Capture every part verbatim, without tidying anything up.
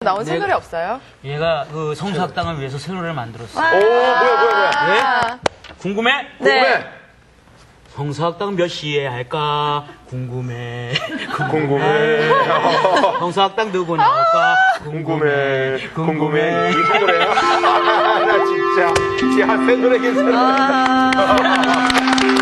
나온 새 노래 없어요? 얘가 그 성수학당을 위해서 새 노래를 만들었어. 오, 뭐야, 뭐야, 뭐야. 아, 궁금해? 궁금해. 성수학당 몇 시에 할까? 궁금해. 궁금해. 성수학당 누구 나올까? 궁금해. 궁금해. 이 새 노래야? 나 진짜. 야, 새 노래 괜찮아.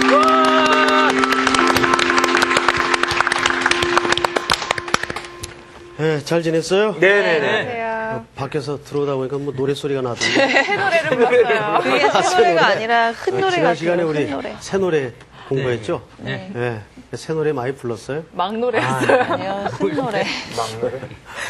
네, 잘 지냈어요? 네네네. 안녕하세요. 밖에서 들어오다 보니까 뭐 노래소리가 나던데. 새 노래를 불렀어요. 그게 새 노래가 아니라 큰 노래 지난 같아요. 시간에 우리 큰 노래. 새 노래 공부했죠? 네. 네. 새 노래 많이 불렀어요? 막 노래였어요. 아니요, 큰 노래. 막 노래.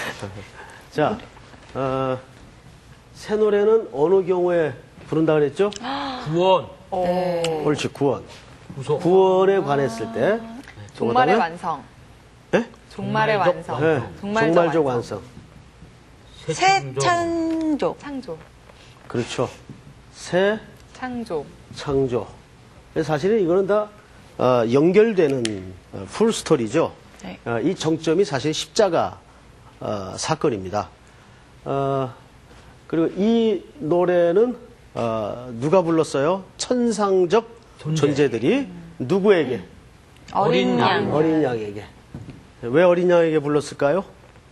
자, 어, 새 노래는 어느 경우에 부른다 그랬죠? 구원. 옳지, 구원. 무서워. 구원에 관했을 때. 종말의 그다음에? 완성. 네? 종말의 완성. 네. 종말적 종말적 완성. 완성. 새 창조. 창조. 그렇죠. 새 창조. 창조. 사실은 이거는 다 어, 연결되는 어, 풀 스토리죠. 네. 어, 이 정점이 사실 십자가 어, 사건입니다. 어, 그리고 이 노래는 어, 누가 불렀어요? 천상적 존재. 존재들이 누구에게? 어린 양. 어린 양에게. 왜 어린 양에게 불렀을까요?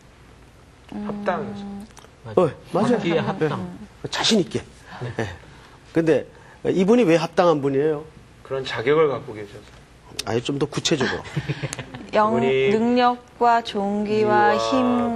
합당이죠. 어, 맞아요. 합기에 합당. 네. 자신 있게. 네. 근데 이분이 왜 합당한 분이에요? 그런 자격을 갖고 계셔서. 아니 좀 더 구체적으로. 영, 우리 능력과 종기와 우와,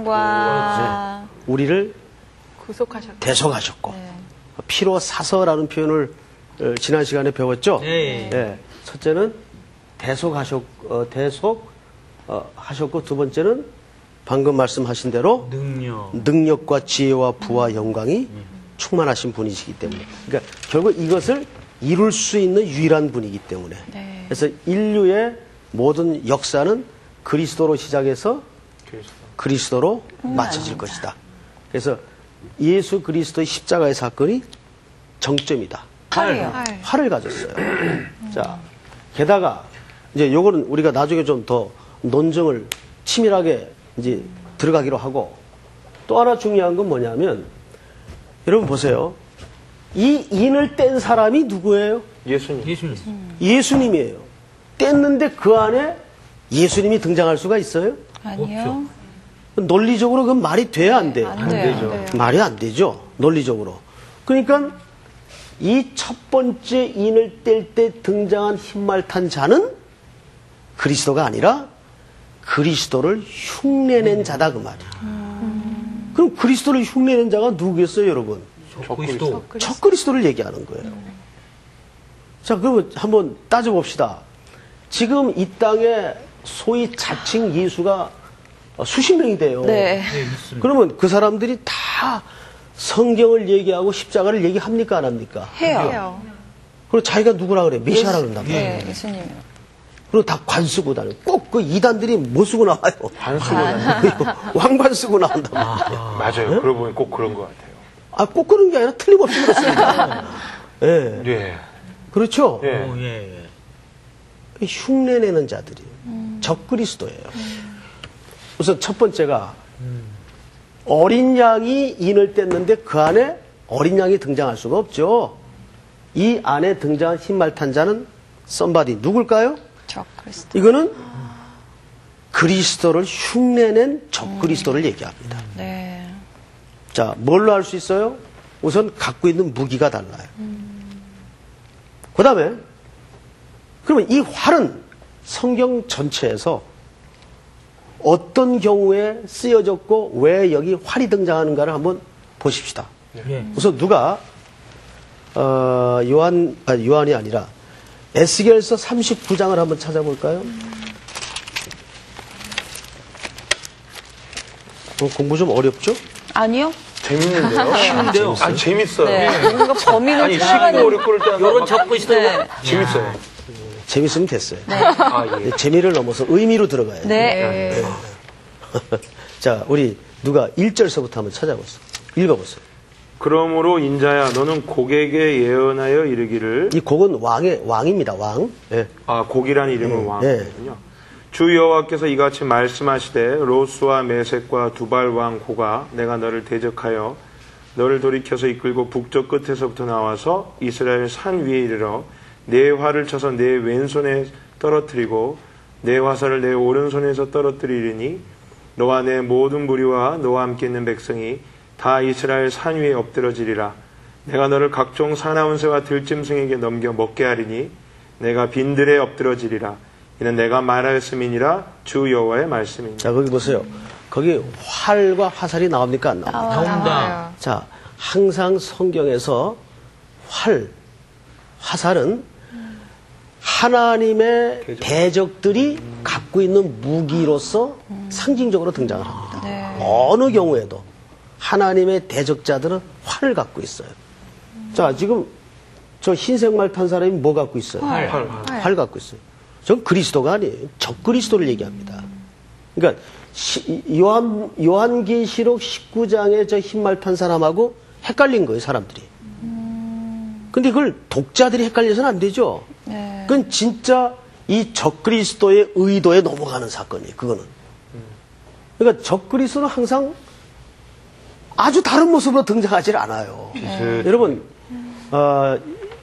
힘과 우리를 구속하셨다. 대속하셨고 피로 사서라는 표현을 어, 지난 시간에 배웠죠. 네. 예. 첫째는 대속하셨 어, 대속 어, 하셨고 두 번째는 방금 말씀하신 대로 능력. 능력과 지혜와 부와 영광이 충만하신 분이시기 때문에 그러니까 결국 이것을 이룰 수 있는 유일한 분이기 때문에 네. 그래서 인류의 모든 역사는 그리스도로 시작해서 그리스도. 그리스도로 맞춰질 것이다. 그래서 예수 그리스도의 십자가의 사건이 정점이다. 팔이요. 활을 가졌어요. 자, 게다가 이제 요거는 우리가 나중에 좀 더 논증을 치밀하게 이제 들어가기로 하고 또 하나 중요한 건 뭐냐면 여러분 보세요. 이 인을 뗀 사람이 누구예요? 예수님. 예수님. 예수님이에요. 뗐는데 그 안에 예수님이 등장할 수가 있어요? 아니요. 논리적으로 그건 말이 돼야 안 돼요? 안 돼요. 안 돼요. 말이 안 되죠. 논리적으로. 그러니까 이 첫 번째 인을 뗄 때 등장한 흰말 탄 자는 그리스도가 아니라 그리스도를 흉내낸 자다 그 말이에요. 그럼 그리스도를 흉내낸 자가 누구겠어요, 여러분? 그리스도. 첫 그리스도를 얘기하는 거예요. 자, 그러면 한번 따져봅시다. 지금 이 땅에 소위 자칭 예수가 수십 명이 돼요. 네. 네, 있습니다. 그러면 그 사람들이 다 성경을 얘기하고 십자가를 얘기합니까, 안 합니까? 해요. 해요. 그리고 자기가 누구라 그래? 메시아라 그런단 말이에요. 네, 예수님이요. 그리고 다 관 쓰고 다녀요. 꼭 그 이단들이 뭐 쓰고 나와요? 관 쓰고 다니고. 왕관 쓰고 나온단 말이에요. 아, 맞아요. 그러고 보니 꼭 그런 것 같아요. 아, 꼭 그런 게 아니라 틀림없이 그렇습니다. 예. 네. 그렇죠? 예. 오, 예, 예. 흉내내는 자들이에요. 적그리스도예요. 우선 첫 번째가 어린 양이 인을 뗐는데 그 안에 어린 양이 등장할 수가 없죠. 이 안에 등장한 흰말 탄 자는 썸바디 누굴까요? 저 그리스도. 이거는 그리스도를 흉내낸 적그리스도를 얘기합니다. 네. 자, 뭘로 할 수 있어요? 우선 갖고 있는 무기가 달라요. 그 다음에, 그러면 이 활은 성경 전체에서 어떤 경우에 쓰여졌고 왜 여기 활이 등장하는가를 한번 보십시다. 예. 우선 누가, 어, 요한, 아, 요한이 아니라 에스겔서 삼십구 장을 한번 찾아볼까요? 어, 공부 좀 어렵죠? 아니요. 재밌는데요? 쉬운데요? 아, 재밌어요. 네. 뭔가 범인을 아니, 쉽고 찾아가는. 어렵고 그럴 때는 요런 막 적그리스도. 네. 재밌어요. 재밌으면 됐어요. 아, 예. 근데 재미를 넘어서 의미로 들어가야 돼요. 네. 자, 우리 누가 일 절서부터 한번 찾아보세요. 읽어보세요. 그러므로 인자야, 너는 곡에게 예언하여 이르기를. 이 곡은 왕의, 왕입니다, 왕. 예. 아, 곡이라는 이름은 예. 왕이거든요. 주 여호와께서 이같이 말씀하시되 로스와 메섹과 두발 왕 고가 내가 너를 대적하여 너를 돌이켜서 이끌고 북쪽 끝에서부터 나와서 이스라엘 산 위에 이르러 내 활을 쳐서 내 왼손에 떨어뜨리고 내 화살을 내 오른손에서 떨어뜨리리니 너와 내 모든 무리와 너와 함께 있는 백성이 다 이스라엘 산 위에 엎드러지리라. 내가 너를 각종 사나운 새와 들짐승에게 넘겨 먹게 하리니 내가 빈들에 엎드러지리라. 이는 내가 말하였음이니라 주 여호와의 말씀이니라. 자, 거기 보세요. 거기 활과 화살이 나옵니까? 안 나옵니까? 나온다. 자, 항상 성경에서 활, 화살은 하나님의 대적들이 갖고 있는 무기로서 상징적으로 등장을 합니다. 네. 어느 경우에도 하나님의 대적자들은 활을 갖고 있어요. 자, 지금 저 흰색 말 탄 사람이 뭐 갖고 있어요? 활. 활. 활 갖고 있어요. 전 그리스도가 아니에요. 적 그리스도를 얘기합니다. 그러니까 시, 요한 요한계시록 십구 장의 저 흰말 탄 사람하고 헷갈린 거예요, 사람들이. 근데 그걸 독자들이 헷갈려서는 안 되죠. 네. 그건 진짜 이 적그리스도의 의도에 넘어가는 사건이에요, 그거는. 그러니까 적그리스도는 항상 아주 다른 모습으로 등장하지 않아요. 네. 여러분, 어,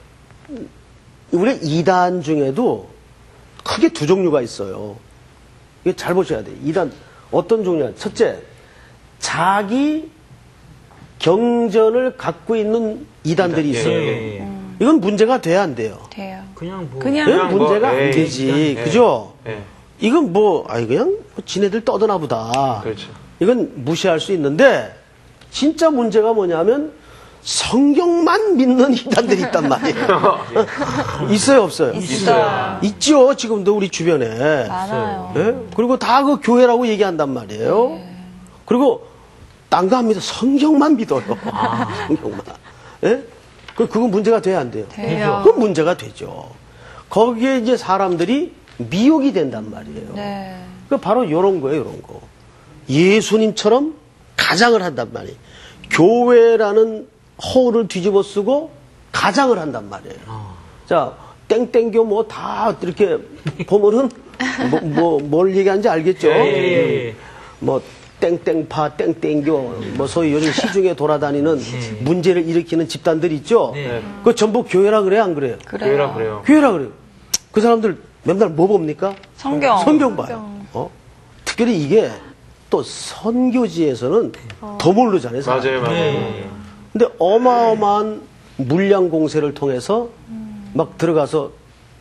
우리 이단 중에도 크게 두 종류가 있어요. 이거 잘 보셔야 돼요. 이단, 어떤 종류냐. 첫째, 자기 경전을 갖고 있는 이단들이 있어요. 예, 예. 이건 문제가 돼야 안 돼요. 돼요. 그냥 뭐. 그냥 예? 그냥 뭐, 문제가 안 에이, 되지. 그냥, 그죠? 예. 이건 뭐, 아이, 그냥 뭐 지네들 떠드나 보다. 그렇죠. 이건 무시할 수 있는데, 진짜 문제가 뭐냐면, 성경만 믿는 이단들이 있단 말이에요. 있어요, 없어요? 있어요. 있죠, 지금도 우리 주변에. 많아요. 예? 그리고 다 그 교회라고 얘기한단 말이에요. 그리고 딴 거 안 믿어. 성경만 믿어요. 성경만. 예? 그, 그건 문제가 돼야 안 돼요? 돼요. 그건 문제가 되죠. 거기에 이제 사람들이 미혹이 된단 말이에요. 네. 그 바로 이런 거예요, 이런 거. 예수님처럼 가장을 한단 말이에요. 교회라는 허울을 뒤집어 쓰고 가장을 한단 말이에요. 자, 땡땡교 뭐 다 이렇게 보면은 뭐, 뭐, 뭘 얘기하는지 알겠죠? 예, 예, 예. 뭐 땡땡파, 땡땡교, 뭐 소위 요즘 시중에 돌아다니는 문제를 일으키는 집단들 있죠? 네. 그 전부 교회라 그래요, 안 그래요? 그래요. 교회라 그래요. 교회라 그래요. 그 사람들 맨날 뭐 봅니까? 성경. 성경 봐요. 어? 특별히 이게 또 선교지에서는 더 모르잖아요. 사람들이. 맞아요, 맞아요. 네. 근데 어마어마한 물량 공세를 통해서 막 들어가서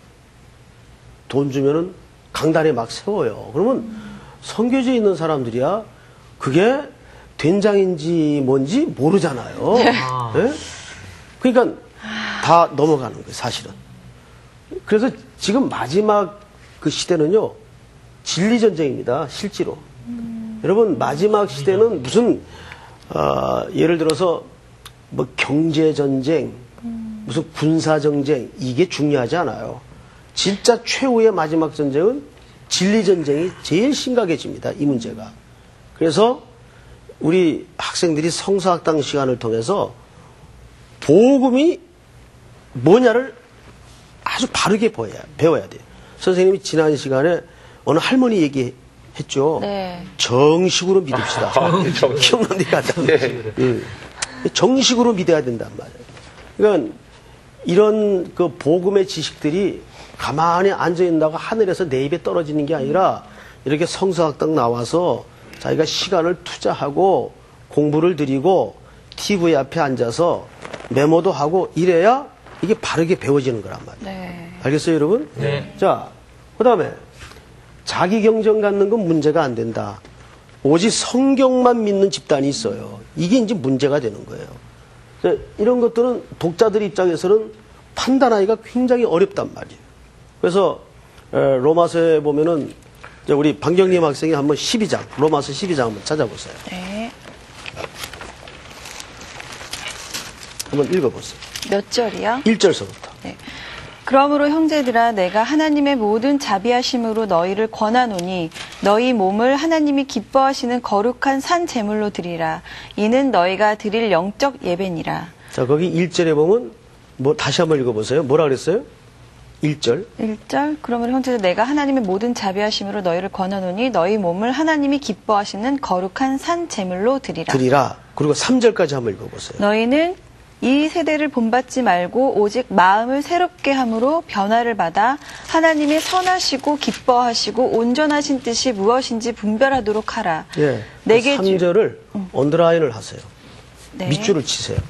돈 주면은 강단에 막 세워요. 그러면 선교지에 있는 사람들이야 그게 된장인지 뭔지 모르잖아요. 아. 예? 그러니까 다 넘어가는 거예요, 사실은. 그래서 지금 마지막 그 시대는요, 진리 전쟁입니다, 실제로. 여러분, 마지막 시대는 무슨, 어, 예를 들어서 뭐 경제 전쟁, 무슨 군사 전쟁, 이게 중요하지 않아요. 진짜 최후의 마지막 전쟁은 진리 전쟁이 제일 심각해집니다, 이 문제가. 그래서 우리 학생들이 성서학당 시간을 통해서 복음이 뭐냐를 아주 바르게 배워야, 배워야 돼요. 선생님이 지난 시간에 어느 할머니 얘기했죠. 네. 정식으로 믿읍시다. 기억납니까? 네. 예. 정식으로 믿어야 된단 말이에요. 그러니까 이런 그 복음의 지식들이 가만히 앉아 있다가 하늘에서 내 입에 떨어지는 게 아니라 이렇게 성서학당 나와서 자기가 시간을 투자하고 공부를 들이고 티비 앞에 앉아서 메모도 하고 이래야 이게 바르게 배워지는 거란 말이에요. 네. 알겠어요, 여러분? 네. 자, 그 다음에 자기 경전 갖는 건 문제가 안 된다. 오직 성경만 믿는 집단이 있어요. 이게 이제 문제가 되는 거예요. 자, 이런 것들은 독자들 입장에서는 판단하기가 굉장히 어렵단 말이에요. 그래서 에, 로마서에 보면은 이제 우리 방경림 학생이 한번 십이 장, 로마서 십이 장 한번 찾아보세요. 네. 한번 읽어보세요. 몇 절이요? 일 절서부터. 네. 그러므로 형제들아 내가 하나님의 모든 자비하심으로 너희를 권하노니 너희 몸을 하나님이 기뻐하시는 거룩한 산 제물로 드리라. 이는 너희가 드릴 영적 예배니라. 자, 거기 일 절에 보면 뭐 다시 한번 읽어보세요. 뭐라 그랬어요? 일 절. 일 절 그러므로 형제들 내가 하나님의 모든 자비하심으로 너희를 권하노니 너희 몸을 하나님이 기뻐하시는 거룩한 산 제물로 드리라. 드리라. 그리고 삼 절까지 한번 읽어보세요. 너희는 이 세대를 본받지 말고 오직 마음을 새롭게 함으로 변화를 받아 하나님의 선하시고 기뻐하시고 온전하신 뜻이 무엇인지 분별하도록 하라. 예. 내게 삼 주- 절을 언더라인을 하세요. 네. 밑줄을 치세요.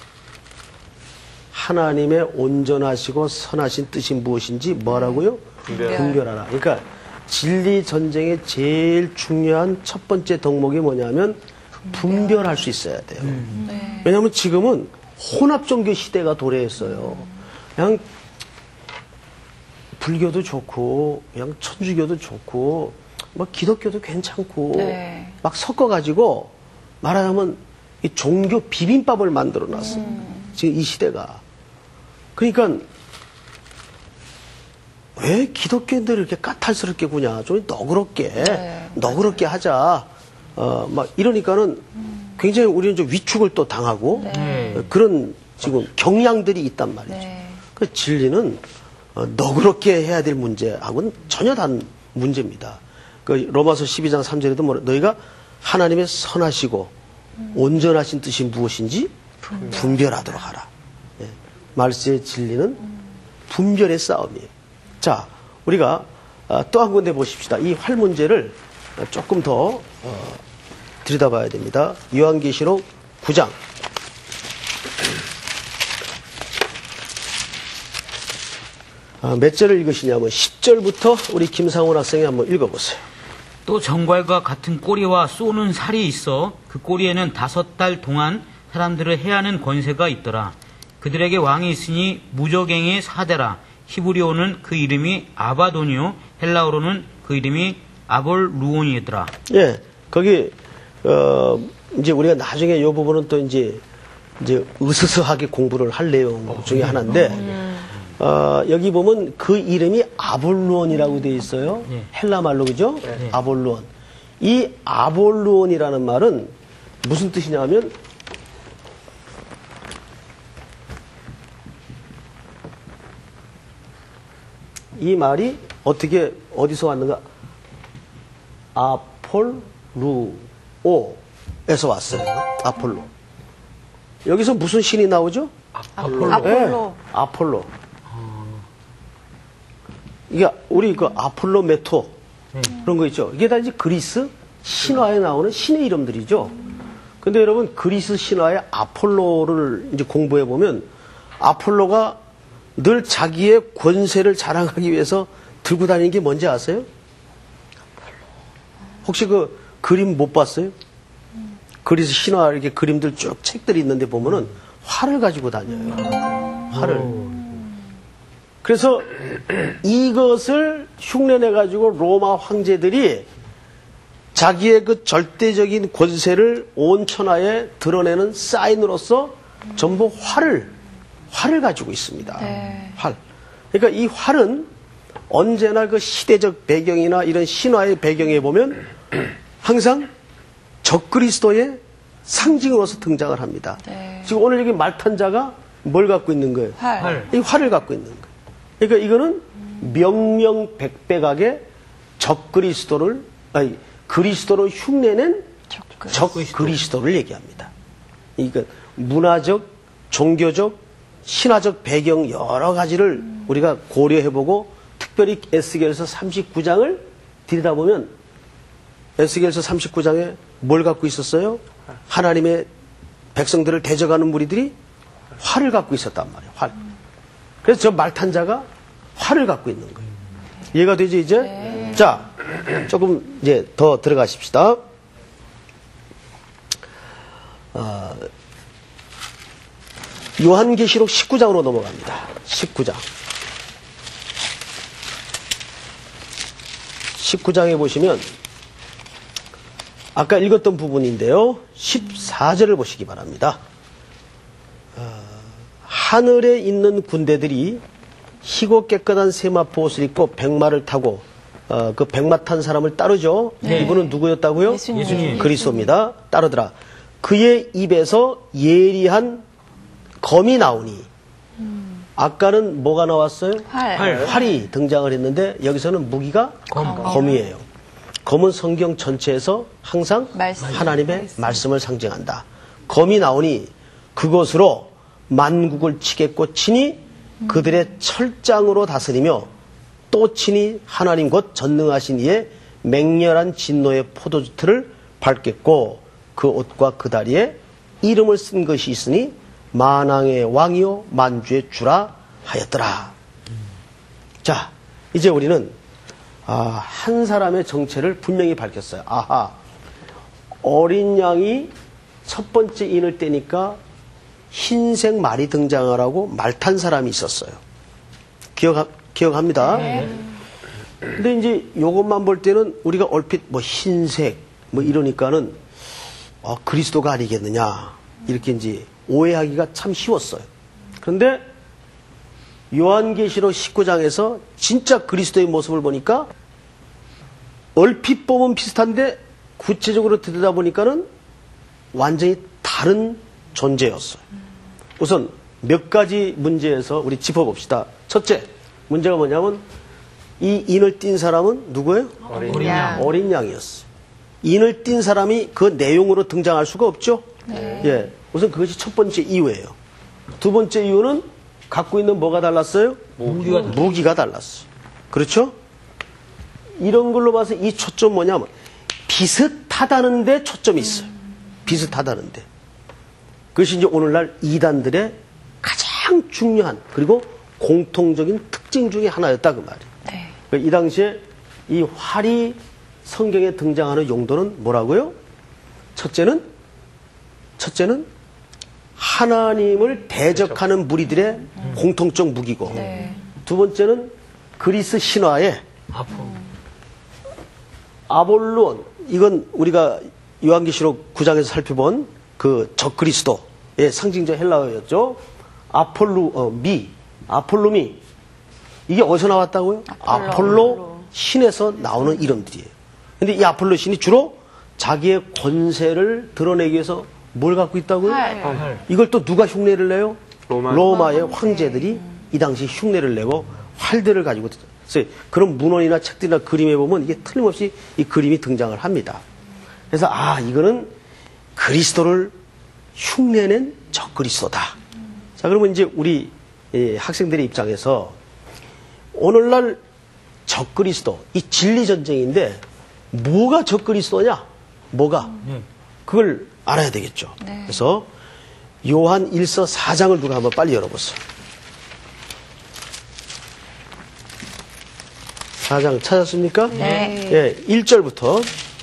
하나님의 온전하시고 선하신 뜻이 무엇인지 뭐라고요? 분별. 분별하라. 그러니까 진리 전쟁의 제일 중요한 첫 번째 덕목이 뭐냐면 분별할 수 있어야 돼요. 네. 왜냐하면 지금은 혼합 종교 시대가 도래했어요. 그냥 불교도 좋고, 그냥 천주교도 좋고, 뭐 기독교도 괜찮고, 네. 막 섞어가지고 말하자면 이 종교 비빔밥을 만들어 놨어요. 지금 이 시대가. 그러니까 왜 기독교인들을 이렇게 까탈스럽게 구냐? 좀 너그럽게, 네, 너그럽게 하자. 어, 막 이러니까는 굉장히 우리는 좀 위축을 또 당하고 네. 어, 그런 지금 경향들이 있단 말이죠. 네. 그 진리는 어, 너그럽게 해야 될 문제하고는 전혀 다른 문제입니다. 그 로마서 십이 장 삼 절에도 뭐 너희가 하나님의 선하시고 온전하신 뜻이 무엇인지 분별하도록 하라. 예. 말세의 진리는 분별의 싸움이에요. 자, 우리가 또 한 군데 보십시다. 이 활 문제를 조금 더 어, 들여다봐야 됩니다. 요한계시록 구 장. 아, 몇 절을 읽으시냐면 십 절부터 우리 김상훈 학생이 한번 읽어보세요. 또 정갈과 같은 꼬리와 쏘는 살이 있어 그 꼬리에는 다섯 달 동안 사람들을 해하는 권세가 있더라. 그들에게 왕이 있으니 무저갱의 사대라. 히브리어는 그 이름이 아바돈이요 헬라어로는 그 이름이 아볼루온이더라. 예, 거기 어 이제 우리가 나중에 이 부분은 또 이제 이제 으스스하게 공부를 할 내용 중에 하나인데 어, 여기 보면 그 이름이 아볼루온이라고 되어 있어요. 네. 헬라 말로 그죠? 네. 아볼루온. 이 아볼루온이라는 말은 무슨 뜻이냐면 이 말이 어떻게 어디서 왔는가? 아폴루오에서 왔어요. 아폴로. 여기서 무슨 신이 나오죠? 아폴로. 예, 아폴로. 이게 우리 그 아폴로 메토 그런 거 있죠. 이게 다 이제 그리스 신화에 나오는 신의 이름들이죠. 근데 여러분 그리스 신화의 아폴로를 이제 공부해 보면 아폴로가 늘 자기의 권세를 자랑하기 위해서 들고 다니는 게 뭔지 아세요? 혹시 그 그림 못 봤어요? 그리스 신화 이렇게 그림들 쭉 책들이 있는데 보면은 활을 가지고 다녀요. 활을. 그래서 이것을 흉내내 가지고 로마 황제들이 자기의 그 절대적인 권세를 온 천하에 드러내는 사인으로서 전부 활을 활을 가지고 있습니다. 네. 활. 그러니까 이 활은 언제나 그 시대적 배경이나 이런 신화의 배경에 보면 항상 적그리스도의 상징으로서 등장을 합니다. 네. 지금 오늘 여기 말탄자가 뭘 갖고 있는 거예요? 활. 활. 이 활을 갖고 있는 거예요. 그러니까 이거는 명명백백하게 적그리스도를 아니 그리스도로 흉내낸 적그. 적그리스도를 얘기합니다. 그러니까 문화적, 종교적, 신화적 배경 여러 가지를 우리가 고려해보고 특별히 에스겔서 삼십구 장을 들여다보면 에스겔서 삼십구 장에 뭘 갖고 있었어요? 하나님의 백성들을 대적하는 무리들이 활을 갖고 있었단 말이에요. 활. 그래서 저 말탄자가 활을 갖고 있는 거예요. 이해가 되죠, 이제? 네. 자, 조금 이제 더 들어가십시다. 어, 요한계시록 십구 장으로 넘어갑니다. 십구 장. 십구 장에 보시면 아까 읽었던 부분인데요. 십사 절을 보시기 바랍니다. 어, 하늘에 있는 군대들이 희고 깨끗한 세마포 옷을 입고 백마를 타고 어, 그 백마 탄 사람을 따르죠. 네. 이분은 누구였다고요? 예수님. 예수님. 그리스도입니다. 따르더라. 그의 입에서 예리한 검이 나오니 아까는 뭐가 나왔어요? 활. 활. 활이 등장을 했는데 여기서는 무기가 검. 검이에요. 검은 성경 전체에서 항상 말씀. 하나님의 말씀을 상징한다. 검이 나오니 그것으로 만국을 치겠고 친히 그들의 철장으로 다스리며 또 친히 하나님 곧 전능하신 이의 맹렬한 진노의 포도주틀을 밟겠고 그 옷과 그 다리에 이름을 쓴 것이 있으니 만왕의 왕이요 만주의 주라 하였더라. 자, 이제 우리는 아, 한 사람의 정체를 분명히 밝혔어요. 아하, 어린 양이 첫 번째 인을 떼니까 흰색 말이 등장을 하고 말 탄 사람이 있었어요. 기억, 기억합니다. 네. 근데 이제 요것만 볼 때는 우리가 얼핏 뭐 흰색 뭐 이러니까는 아, 그리스도가 아니겠느냐 이렇게 이제 오해하기가 참 쉬웠어요. 그런데 요한계시록 십구 장에서 진짜 그리스도의 모습을 보니까 얼핏 보면 비슷한데 구체적으로 들여다보니까는 완전히 다른 존재였어요. 우선 몇 가지 문제에서 우리 짚어봅시다. 첫째, 문제가 뭐냐면 이 인을 띈 사람은 누구예요? 어린 양. 어린 양이었어요. 인을 띈 사람이 그 내용으로 등장할 수가 없죠? 예. 우선 그것이 첫 번째 이유예요. 두 번째 이유는 갖고 있는 뭐가 달랐어요? 무기가 달랐어요. 무기가 달랐어요. 그렇죠? 이런 걸로 봐서 이 초점 뭐냐면 비슷하다는 데 초점이 있어요. 비슷하다는 데. 그것이 이제 오늘날 이단들의 가장 중요한 그리고 공통적인 특징 중에 하나였다 그 말이에요. 네. 이 당시에 이 활이 성경에 등장하는 용도는 뭐라고요? 첫째는 첫째는 하나님을 대적하는 무리들의 공통적 무기고 네. 두 번째는 그리스 신화의 아포. 아볼론 이건 우리가 요한계시록 구 장에서 살펴본 그 적그리스도의 상징적 헬라어였죠. 아폴루 어, 미 아폴로미 이게 어디서 나왔다고요? 아폴로. 아폴로 신에서 나오는 이름들이에요. 근데 이 아폴로 신이 주로 자기의 권세를 드러내기 위해서 뭘 갖고 있다고요? 활. 이걸 또 누가 흉내를 내요? 로마. 의 황제들이 이 당시 흉내를 내고 활들을 가지고 그래서 그런 문헌이나 책들이나 그림에 보면 이게 틀림없이 이 그림이 등장을 합니다. 그래서 아 이거는 그리스도를 흉내낸 적그리스도다. 자 그러면 이제 우리 예, 학생들의 입장에서 오늘날 적그리스도 이 진리 전쟁인데 뭐가 적그리스도냐? 뭐가? 네. 그걸 알아야 되겠죠. 네. 그래서 요한 일서 사 장을 누가 한번 빨리 열어보세요. 사 장 찾았습니까? 네. 예, 일 절부터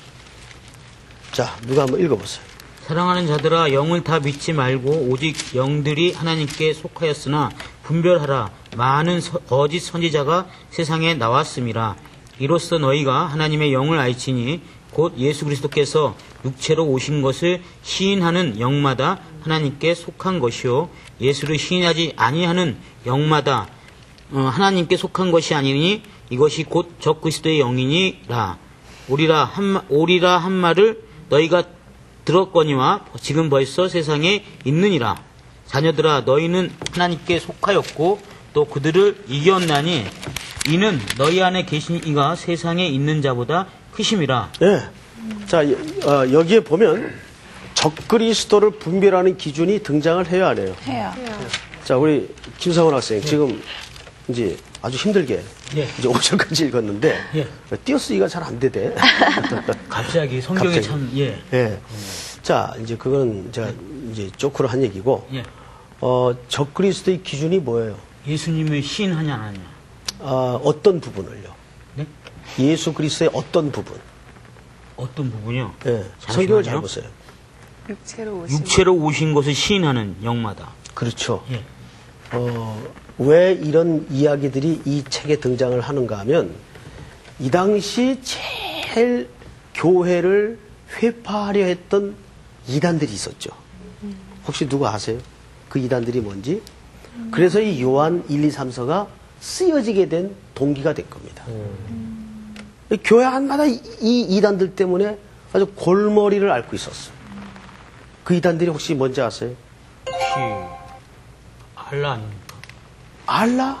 자 누가 한번 읽어보세요. 사랑하는 자들아 영을 다 믿지 말고 오직 영들이 하나님께 속하였으나 분별하라. 많은 서- 거짓 선지자가 세상에 나왔음이라. 이로써 너희가 하나님의 영을 알지니 곧 예수 그리스도께서 육체로 오신 것을 시인하는 영마다 하나님께 속한 것이요 예수를 시인하지 아니하는 영마다 어, 하나님께 속한 것이 아니니 이것이 곧 적그리스도의 영이니라. 오리라 한, 마- 오리라 한 말을 너희가 들었거니와 지금 벌써 세상에 있느니라. 자녀들아 너희는 하나님께 속하였고 또 그들을 이겼나니 이는 너희 안에 계신 이가 세상에 있는 자보다 크심이라. 예. 자 어, 여기에 보면 적그리스도를 분별하는 기준이 등장을 해야 안 해요. 해요. 자 우리 김상원 학생 지금 이제 아주 힘들게 예. 이제 오 절까지 읽었는데 예. 띄어쓰기가 잘 안 되대. 갑자기 성경에 갑자기. 참 예. 예. 자, 이제 그건 제가 이제 쪼크로 한 얘기고, 예. 어, 적그리스도의 기준이 뭐예요? 예수님을 시인하냐 안 하냐. 아, 어떤 부분을요? 네? 예수 그리스도의 어떤 부분? 어떤 부분이요? 예. 잠시만요. 성경을 잘 보세요. 육체로 오신 육체로 오신 것을 시인하는 영마다. 그렇죠. 예. 어, 왜 이런 이야기들이 이 책에 등장을 하는가 하면, 이 당시 제일 교회를 회파하려 했던 이단들이 있었죠. 혹시 누가 아세요? 그 이단들이 뭔지? 그래서 이 요한 일, 이, 삼 서가 쓰여지게 된 동기가 된 겁니다. 교회 한마다 이, 이 이단들 때문에 아주 골머리를 앓고 있었어요. 그 이단들이 혹시 뭔지 아세요? 혹시 알라 아닙니까? 알라?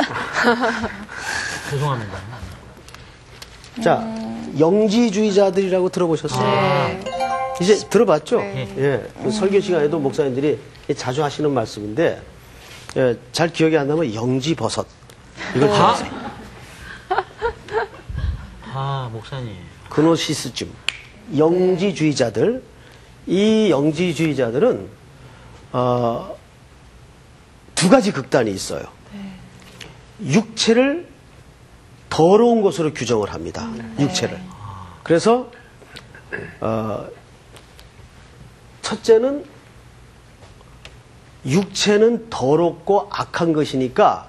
죄송합니다. 자, 영지주의자들이라고 들어보셨어요? 네. 이제 들어봤죠? 네. 예. 그 설교 시간에도 목사님들이 자주 하시는 말씀인데, 예, 잘 기억이 안 나면 영지버섯. 이걸 아? 들으세요. 아, 목사님. 그노시스즘. 영지주의자들. 이 영지주의자들은, 어, 두 가지 극단이 있어요. 육체를 더러운 것으로 규정을 합니다. 육체를. 그래서, 어, 첫째는 육체는 더럽고 악한 것이니까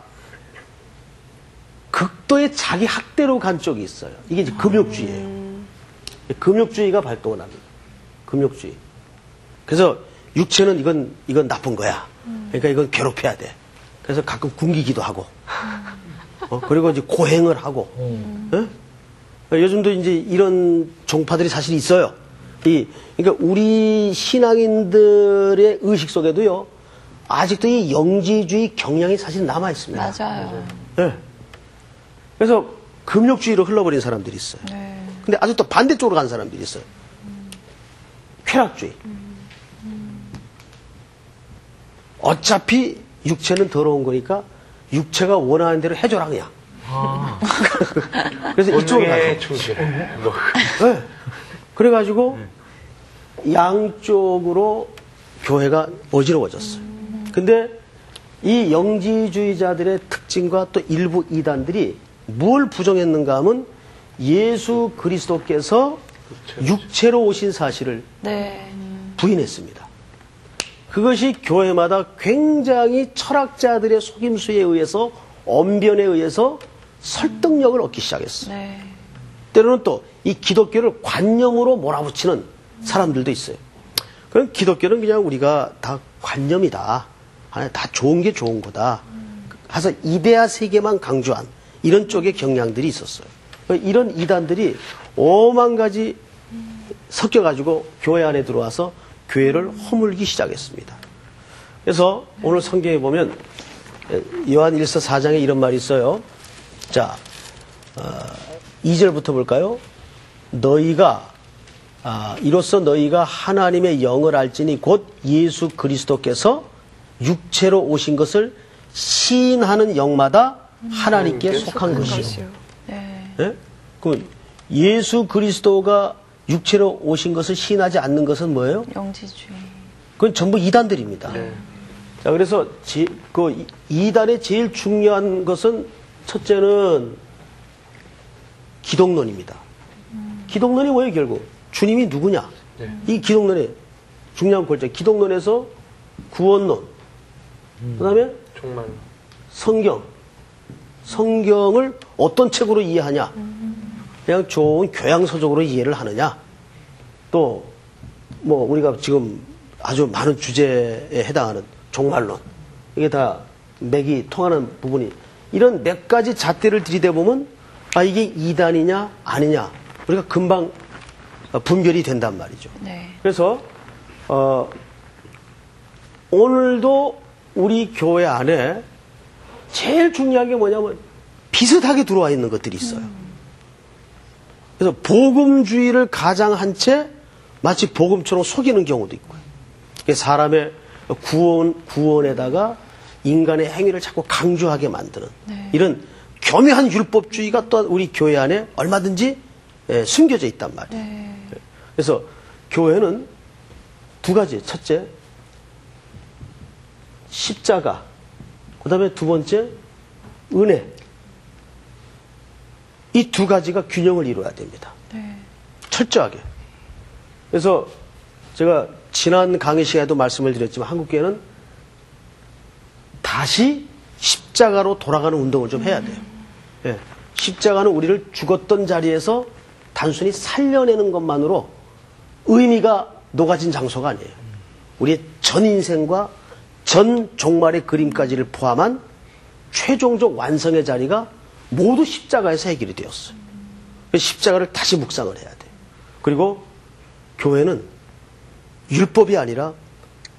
극도의 자기 학대로 간 쪽이 있어요. 이게 이제 금욕주의예요. 금욕주의가 발동을 합니다. 금욕주의. 그래서 육체는 이건 이건 나쁜 거야. 그러니까 이건 괴롭혀야 돼. 그래서 가끔 굶기기도 하고, 어, 그리고 이제 고행을 하고. 예? 요즘도 이제 이런 종파들이 사실 있어요. 이, 그러니까 우리 신앙인들의 의식 속에도요, 아직도 이 영지주의 경향이 사실 남아 있습니다. 맞아요. 예. 그래서 금욕주의로 흘러버린 사람들이 있어요. 네. 근데 아직도 반대쪽으로 간 사람들이 있어요. 쾌락주의. 어차피 육체는 더러운 거니까 육체가 원하는 대로 해줘라 그냥. 아. 그래서 이쪽으로 본능에 가죠. 충실해. 뭐. 네. 그래가지고 양쪽으로 교회가 어지러워졌어요. 근데 이 영지주의자들의 특징과 또 일부 이단들이 뭘 부정했는가 하면 예수 그리스도께서 육체로 오신 사실을 네. 부인했습니다. 그것이 교회마다 굉장히 철학자들의 속임수에 의해서 언변에 의해서 설득력을 얻기 시작했어요. 네. 때로는 또 이 기독교를 관념으로 몰아붙이는 사람들도 있어요. 그럼 기독교는 그냥 우리가 다 관념이다. 아니, 다 좋은 게 좋은 거다. 해서 이데아 세계만 강조한 이런 쪽의 경향들이 있었어요. 이런 이단들이 오만 가지 섞여가지고 교회 안에 들어와서 교회를 허물기 시작했습니다. 그래서 오늘 성경에 보면 요한 일서 사 장에 이런 말이 있어요. 자, 어, 이 절부터 볼까요? 너희가 아, 이로써 너희가 하나님의 영을 알지니 곧 예수 그리스도께서 육체로 오신 것을 시인하는 영마다 하나님께 하나님께 속한 것이요. 것이요. 네. 예? 그럼 예수 그리스도가 육체로 오신 것을 시인하지 않는 것은 뭐예요? 영지주의. 그건 전부 이단들입니다. 네. 자, 그래서 제, 그 이- 이단의 제일 중요한 것은 첫째는 기독론입니다. 기독론이 뭐예요, 결국? 주님이 누구냐? 네. 이 기독론의 중요한 골자. 기독론에서 구원론, 그 다음에 정말. 성경. 성경을 어떤 책으로 이해하냐? 그냥 좋은 교양서적으로 이해를 하느냐? 또, 뭐, 우리가 지금 아주 많은 주제에 해당하는 종말론. 이게 다 맥이 통하는 부분이. 이런 몇 가지 잣대를 들이대보면, 아, 이게 이단이냐, 아니냐. 우리가 금방 분별이 된단 말이죠. 네. 그래서, 어, 오늘도 우리 교회 안에 제일 중요한 게 뭐냐면 비슷하게 들어와 있는 것들이 있어요. 그래서 복음주의를 가장한 채 마치 복음처럼 속이는 경우도 있고요. 사람의 구원, 구원에다가 인간의 행위를 자꾸 강조하게 만드는 네. 이런 교묘한 율법주의가 또한 우리 교회 안에 얼마든지 예, 숨겨져 있단 말이에요. 네. 그래서 교회는 두 가지. 첫째, 십자가. 그 다음에 두 번째, 은혜. 이 두 가지가 균형을 이루어야 됩니다. 네. 철저하게. 그래서 제가 지난 강의 시간에도 말씀을 드렸지만 한국교회는 다시 십자가로 돌아가는 운동을 좀 해야 돼요. 예. 십자가는 우리를 죽었던 자리에서 단순히 살려내는 것만으로 의미가 녹아진 장소가 아니에요. 우리의 전 인생과 전 종말의 그림까지를 포함한 최종적 완성의 자리가 모두 십자가에서 해결이 되었어요. 십자가를 다시 묵상을 해야 돼요. 그리고 교회는 율법이 아니라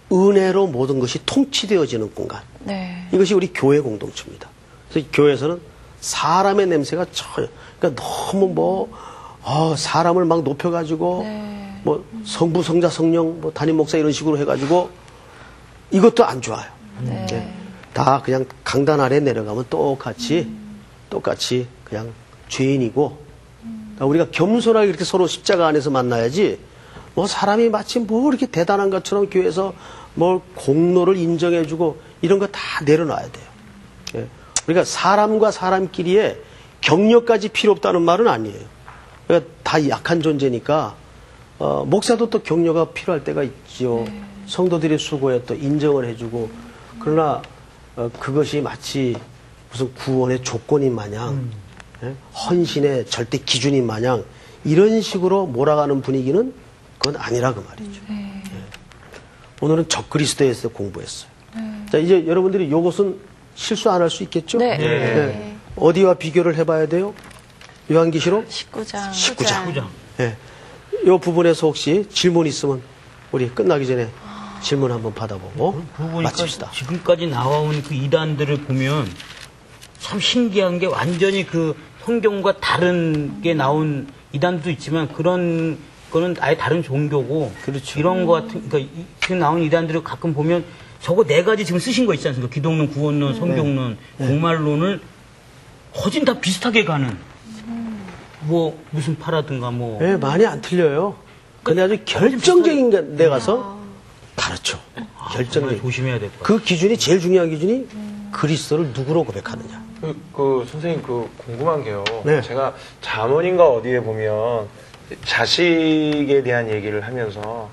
은혜로 모든 것이 통치되어지는 공간. 네. 이것이 우리 교회 공동체입니다. 그래서 교회에서는 사람의 냄새가 전혀, 그러니까 너무 뭐, 어, 사람을 막 높여가지고, 네. 뭐, 성부, 성자, 성령, 뭐, 담임 목사 이런 식으로 해가지고, 이것도 안 좋아요. 네. 네. 다 그냥 강단 아래 내려가면 똑같이, 음. 똑같이 그냥 죄인이고, 음. 우리가 겸손하게 이렇게 서로 십자가 안에서 만나야지, 뭐, 사람이 마치 뭐 이렇게 대단한 것처럼 교회에서 뭐 공로를 인정해주고, 이런 거 다 내려놔야 돼요. 예. 그러니까 사람과 사람끼리의 격려까지 필요 없다는 말은 아니에요. 그러니까 다 약한 존재니까 어, 목사도 또 격려가 필요할 때가 있죠. 네. 성도들의 수고에 또 인정을 해주고 그러나 어, 그것이 마치 무슨 구원의 조건인 마냥 음. 예? 헌신의 절대 기준인 마냥 이런 식으로 몰아가는 분위기는 그건 아니라 그 말이죠. 네. 예. 오늘은 적그리스도에서 공부했어요. 네. 자 이제 여러분들이 요것은 실수 안 할 수 있겠죠? 네. 네. 네. 어디와 비교를 해봐야 돼요? 요한계시록 십구 장. 십구 장. 네. 이 부분에서 혹시 질문 있으면 우리 끝나기 전에 아... 질문 한번 받아보고 마칩시다. 지금까지 나와온 그 이단들을 보면 참 신기한 게 완전히 그 성경과 다른 게 나온 이단도 있지만 그런 거는 아예 다른 종교고 그렇죠. 이런 거 같은 그러니까 이, 지금 나온 이단들을 가끔 보면 저거 네 가지 지금 쓰신 거 있지 않습니까? 기독론, 구원론, 성경론, 네. 공말론을 거진 다 비슷하게 가는 뭐 무슨 파라든가 뭐. 네, 많이 안 틀려요. 근데 아주 결정적인 데 가서 다르죠. 아, 결정적. 조심해야 될 것 같아요. 그 기준이 제일 중요한 기준이 그리스도를 누구로 고백하느냐. 그, 그 선생님 그 궁금한 게요. 네. 제가 잠언인가 어디에 보면 자식에 대한 얘기를 하면서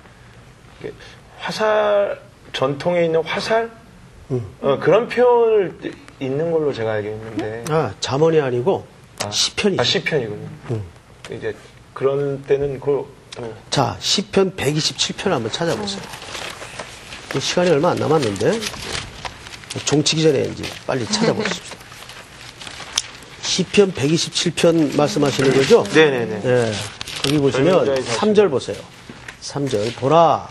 화살 전통에 있는 화살 음. 어, 그런 표현을 있는 걸로 제가 알고 있는데. 아 잠언이 아니고 아, 시편이죠. 아, 시편이군요. 음. 이제 그런 때는 그. 어. 자 시편 백이십칠 편을 한번 찾아보세요. 어. 시간이 얼마 안 남았는데 종치기 전에 이제 빨리 찾아보십시오. 시편 백이십칠 편 말씀하시는 거죠? 네네네. 네. 거기 보시면 삼 절 보세요. 삼 절 보라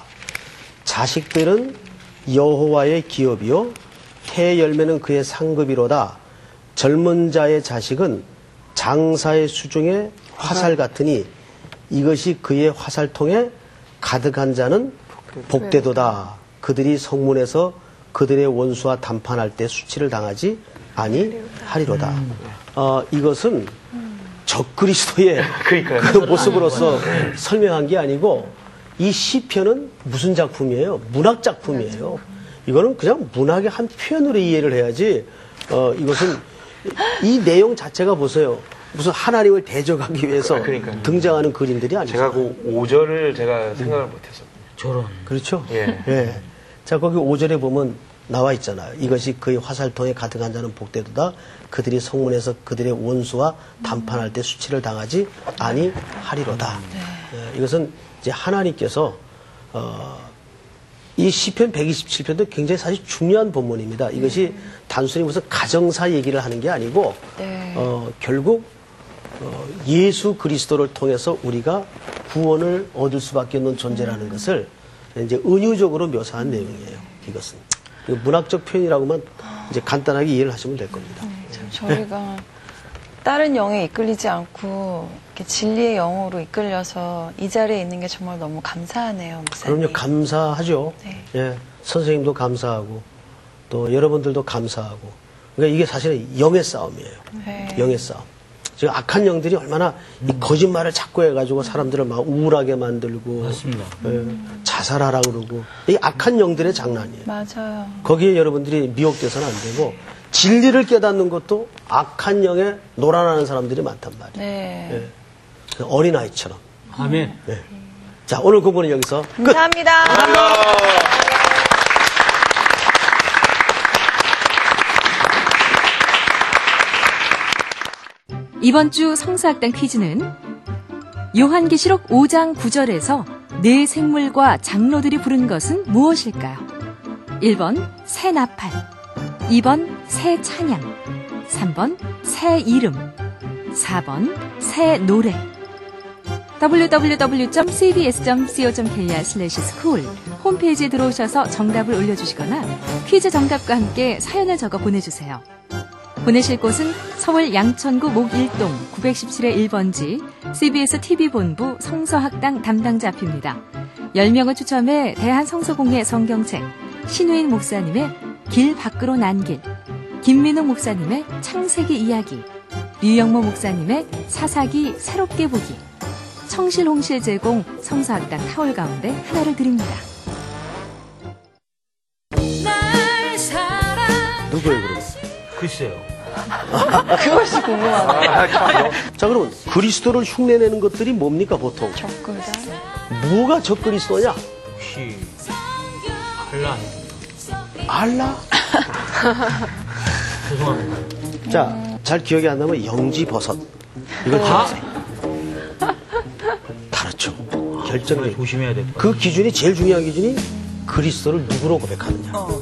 자식들은 여호와의 기업이요 해 열매는 그의 상급이로다. 젊은 자의 자식은 장사의 수중에 화살 같으니 이것이 그의 화살통에 가득한 자는 복되도다. 그들이 성문에서 그들의 원수와 담판할 때 수치를 당하지 아니하리로다. 음. 어, 이것은 적그리스도의 그 모습으로서 설명한 게 아니고 이 시편은 무슨 작품이에요? 문학 작품이에요. 이거는 그냥 문학의 한 표현으로 이해를 해야지 어, 이것은 이 내용 자체가 보세요. 무슨 하나님을 대적하기 위해서 아, 등장하는 그림들이 아니죠. 제가 그 오 절을 제가 생각을 못했어요. 저런. 그렇죠? 예. 예. 자, 거기 오 절에 보면 나와 있잖아요. 이것이 그의 화살통에 가득한 자는 복되도다. 그들이 성문에서 그들의 원수와 담판할 때 수치를 당하지 아니하리로다. 네. 예, 이것은 이제 하나님께서 어, 이 시편 백이십칠 편도 굉장히 사실 중요한 본문입니다. 이것이 음. 단순히 무슨 가정사 얘기를 하는 게 아니고 네. 어, 결국 어, 예수 그리스도를 통해서 우리가 구원을 얻을 수밖에 없는 존재라는 음. 것을 이제 은유적으로 묘사한 내용이에요. 이것은 문학적 표현이라고만 이제 간단하게 이해를 하시면 될 겁니다. 음, 참 저희가 다른 영에 이끌리지 않고 이렇게 진리의 영으로 이끌려서 이 자리에 있는 게 정말 너무 감사하네요, 목사님. 그럼요, 감사하죠. 네. 예, 선생님도 감사하고 또 여러분들도 감사하고. 그러니까 이게 사실은 영의 싸움이에요. 네. 영의 싸움. 지금 악한 영들이 얼마나 음. 이 거짓말을 자꾸 해가지고 사람들을 막 우울하게 만들고 맞습니다. 예, 음. 자살하라 그러고 이 악한 영들의 장난이에요. 맞아요. 거기에 여러분들이 미혹돼서는 안 되고 진리를 깨닫는 것도 악한 영에 놀아나는 사람들이 많단 말이에요. 네. 예. 어린아이처럼. 아멘. 예. 자, 오늘 공부는 여기서 끝. 감사합니다. 감사합니다. 이번 주 성서학당 퀴즈는 요한계시록 오 장 구 절에서 네 생물과 장로들이 부른 것은 무엇일까요? 일 번 새 나팔, 이 번 새 찬양, 삼 번 새 이름, 사 번 새 노래. 더블유 더블유 더블유 점 씨비에스 점 씨오 점 케이알 슬래시 스쿨 홈페이지에 들어오셔서 정답을 올려주시거나 퀴즈 정답과 함께 사연을 적어 보내주세요. 보내실 곳은 서울 양천구 목일동 구백십칠의 일 번지 씨비에스 티비본부 성서학당 담당자 앞입니다. 열 명을 추첨해 대한성서공회 성경책, 신우인 목사님의 길 밖으로 난 길, 김민웅 목사님의 창세기 이야기, 류영모 목사님의 사사기 새롭게 보기, 청실홍실 제공 성서학당 타월 가운데 하나를 드립니다. 누구예요, 그럼? 글쎄요. 그것이 궁금하다. 자, 그러면 그리스도를 흉내내는 것들이 뭡니까, 보통? 적그다. 뭐가 적그리스도냐? 혹시 알라 알라? 죄송합니다. 자, 잘 기억이 안 나면 영지버섯. 이걸 아? 기억하세요. 다르죠. 결정적. 조심해야 될 것 같아요. 그 기준이 제일 중요한 기준이 그리스도를 누구로 고백하느냐.